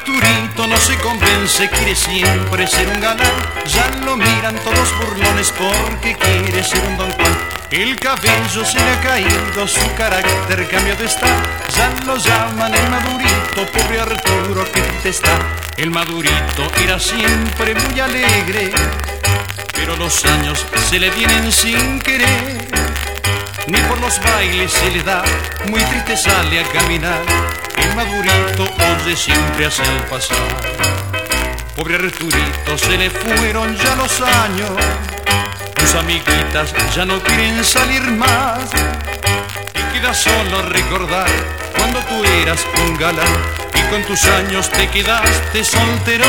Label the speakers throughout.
Speaker 1: Arturito no se convence, quiere siempre ser un galán. Ya lo miran todos burlones porque quiere ser un Don Juan. El cabello se le ha caído, su carácter cambiado está. Ya lo llaman el Madurito, pobre Arturo que triste está. El Madurito era siempre muy alegre, pero los años se le vienen sin querer. Ni por los bailes se le da, muy triste sale a caminar. El Madurito oye siempre hacia el pasar. Pobre Arturito, se le fueron ya los años, tus amiguitas ya no quieren salir más. Y queda solo recordar cuando tú eras un galán y con tus años te quedaste soltero.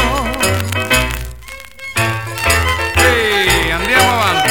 Speaker 1: ¡Hey! Andiamo avanti.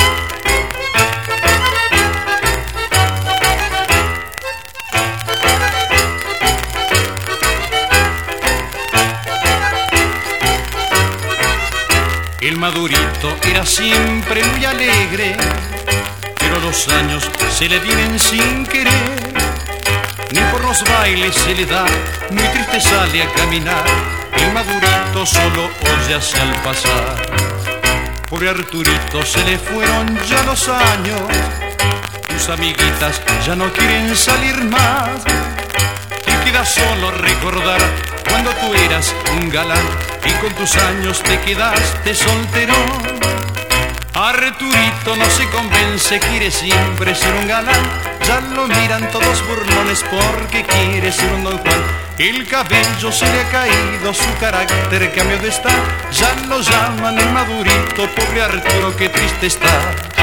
Speaker 1: El Madurito era siempre muy alegre, pero los años se le vienen sin querer. Ni por los bailes se le da, muy triste sale a caminar. El Madurito solo oye hacia el pasar. Pobre Arturito, se le fueron ya los años, tus amiguitas ya no quieren salir más. Te queda solo recordar cuando tú eras un galán y con tus años te quedaste soltero. Arturito no se convence, quiere siempre ser un galán. Ya lo miran todos burlones porque quiere ser un Don Juan. El cabello se le ha caído, su carácter cambió de estar. Ya lo llaman el Madurito, pobre Arturo que triste está.